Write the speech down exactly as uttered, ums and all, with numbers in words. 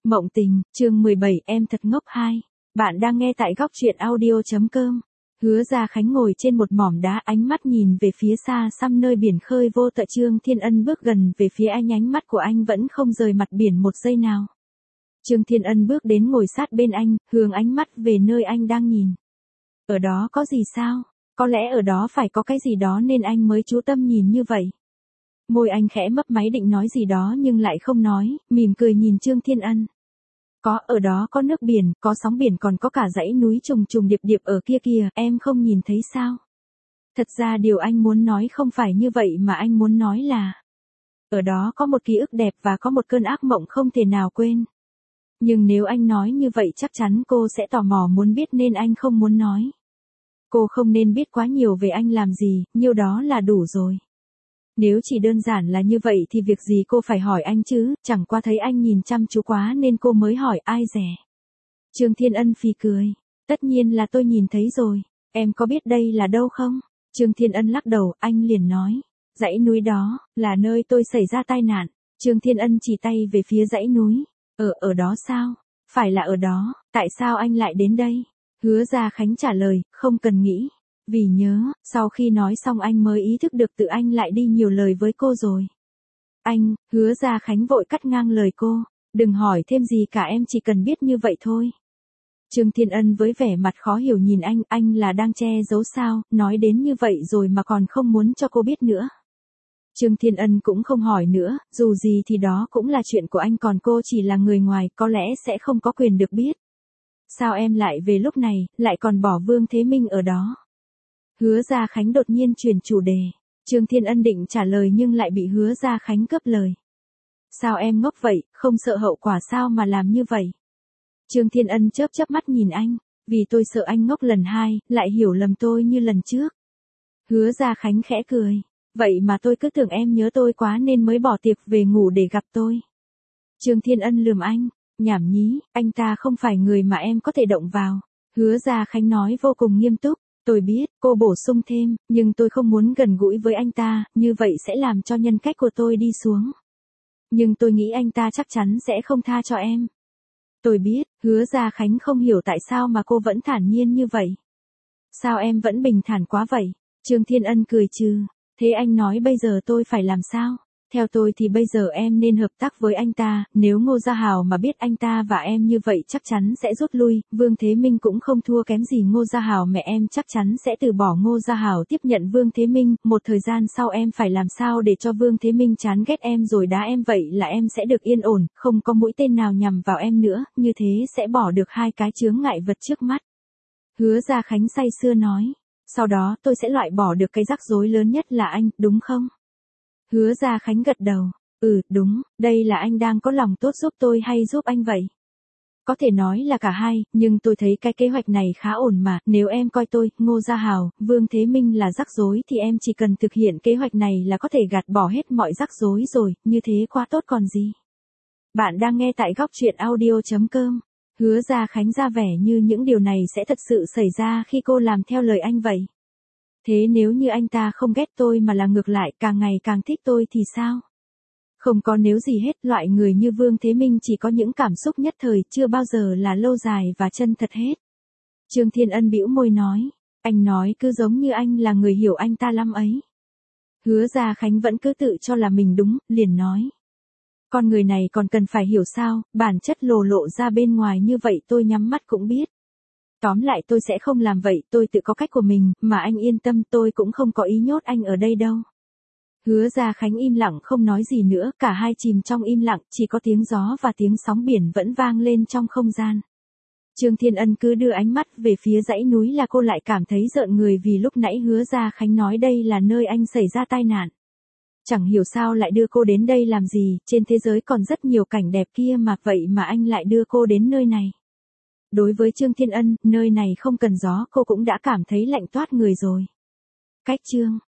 Mộng tình, chương mười bảy, em thật ngốc hai. Bạn đang nghe tại góc truyện audio.com. Hứa Gia Khánh ngồi trên một mỏm đá, ánh mắt nhìn về phía xa xăm nơi biển khơi vô tận. Trương Thiên Ân bước gần về phía anh, ánh mắt của anh vẫn không rời mặt biển một giây nào. Trương Thiên Ân bước đến ngồi sát bên anh, hướng ánh mắt về nơi anh đang nhìn. Ở đó có gì sao? Có lẽ ở đó phải có cái gì đó nên anh mới chú tâm nhìn như vậy. Môi anh khẽ mấp máy định nói gì đó nhưng lại không nói, mỉm cười nhìn Trương Thiên Ân. Có, ở đó có nước biển, có sóng biển, còn có cả dãy núi trùng trùng điệp điệp ở kia kìa, em không nhìn thấy sao? Thật ra điều anh muốn nói không phải như vậy mà anh muốn nói là ở đó có một ký ức đẹp và có một cơn ác mộng không thể nào quên. Nhưng nếu anh nói như vậy chắc chắn cô sẽ tò mò muốn biết nên anh không muốn nói. Cô không nên biết quá nhiều về anh làm gì, nhiêu đó là đủ rồi. Nếu chỉ đơn giản là như vậy thì việc gì cô phải hỏi anh chứ, chẳng qua thấy anh nhìn chăm chú quá nên cô mới hỏi ai rẻ. Trương Thiên Ân phì cười. Tất nhiên là tôi nhìn thấy rồi, em có biết đây là đâu không? Trương Thiên Ân lắc đầu, anh liền nói. Dãy núi đó, là nơi tôi xảy ra tai nạn. Trương Thiên Ân chỉ tay về phía dãy núi. Ở, ở đó sao? Phải là ở đó, tại sao anh lại đến đây? Hứa Gia Khánh trả lời, không cần nghĩ. Vì nhớ, sau khi nói xong anh mới ý thức được tự anh lại đi nhiều lời với cô rồi. Anh, Hứa Gia Khánh vội cắt ngang lời cô, đừng hỏi thêm gì cả, em chỉ cần biết như vậy thôi. Trương Thiên Ân với vẻ mặt khó hiểu nhìn anh, anh là đang che giấu sao, nói đến như vậy rồi mà còn không muốn cho cô biết nữa. Trương Thiên Ân cũng không hỏi nữa, dù gì thì đó cũng là chuyện của anh, còn cô chỉ là người ngoài, có lẽ sẽ không có quyền được biết. Sao em lại về lúc này, lại còn bỏ Vương Thế Minh ở đó? Hứa Gia Khánh đột nhiên chuyển chủ đề. Trương Thiên Ân định trả lời nhưng lại bị Hứa Gia Khánh cướp lời. Sao em ngốc vậy, không sợ hậu quả sao mà làm như vậy? Trương Thiên Ân chớp chớp mắt nhìn anh, vì tôi sợ anh ngốc lần hai, lại hiểu lầm tôi như lần trước. Hứa Gia Khánh khẽ cười. Vậy mà tôi cứ tưởng em nhớ tôi quá nên mới bỏ tiệc về ngủ để gặp tôi. Trương Thiên Ân lườm anh, nhảm nhí, anh ta không phải người mà em có thể động vào. Hứa Gia Khánh nói vô cùng nghiêm túc. Tôi biết, cô bổ sung thêm, nhưng tôi không muốn gần gũi với anh ta, như vậy sẽ làm cho nhân cách của tôi đi xuống. Nhưng tôi nghĩ anh ta chắc chắn sẽ không tha cho em. Tôi biết, Hứa Gia Khánh không hiểu tại sao mà cô vẫn thản nhiên như vậy. Sao em vẫn bình thản quá vậy? Trương Thiên Ân cười trừ. Thế anh nói bây giờ tôi phải làm sao? Theo tôi thì bây giờ em nên hợp tác với anh ta, nếu Ngô Gia Hào mà biết anh ta và em như vậy chắc chắn sẽ rút lui, Vương Thế Minh cũng không thua kém gì Ngô Gia Hào, mẹ em chắc chắn sẽ từ bỏ Ngô Gia Hào tiếp nhận Vương Thế Minh, một thời gian sau em phải làm sao để cho Vương Thế Minh chán ghét em rồi đá em, vậy là em sẽ được yên ổn, không có mũi tên nào nhằm vào em nữa, như thế sẽ bỏ được hai cái chướng ngại vật trước mắt. Hứa Gia Khánh say sưa nói, sau đó tôi sẽ loại bỏ được cái rắc rối lớn nhất là anh, đúng không? Hứa Gia Khánh gật đầu, ừ, đúng, đây là anh đang có lòng tốt giúp tôi hay giúp anh vậy? Có thể nói là cả hai, nhưng tôi thấy cái kế hoạch này khá ổn mà, nếu em coi tôi, Ngô Gia Hào, Vương Thế Minh là rắc rối thì em chỉ cần thực hiện kế hoạch này là có thể gạt bỏ hết mọi rắc rối rồi, như thế quá tốt còn gì. Bạn đang nghe tại góc truyện audio.com. Hứa Gia Khánh ra vẻ như những điều này sẽ thật sự xảy ra khi cô làm theo lời anh vậy. Thế nếu như anh ta không ghét tôi mà là ngược lại càng ngày càng thích tôi thì sao? Không có nếu gì hết, loại người như Vương Thế Minh chỉ có những cảm xúc nhất thời, chưa bao giờ là lâu dài và chân thật hết. Trương Thiên Ân bĩu môi nói, anh nói cứ giống như anh là người hiểu anh ta lắm ấy. Hứa Gia Khánh vẫn cứ tự cho là mình đúng, liền nói. Con người này còn cần phải hiểu sao, bản chất lồ lộ ra bên ngoài như vậy tôi nhắm mắt cũng biết. Tóm lại tôi sẽ không làm vậy, tôi tự có cách của mình, mà anh yên tâm, tôi cũng không có ý nhốt anh ở đây đâu. Hứa Gia Khánh im lặng không nói gì nữa, cả hai chìm trong im lặng, chỉ có tiếng gió và tiếng sóng biển vẫn vang lên trong không gian. Trương Thiên Ân cứ đưa ánh mắt về phía dãy núi là cô lại cảm thấy rợn người vì lúc nãy Hứa Gia Khánh nói đây là nơi anh xảy ra tai nạn. Chẳng hiểu sao lại đưa cô đến đây làm gì, trên thế giới còn rất nhiều cảnh đẹp kia mà, vậy mà anh lại đưa cô đến nơi này. Đối với Trương Thiên Ân, nơi này không cần gió cô cũng đã cảm thấy lạnh toát người rồi. Cách chương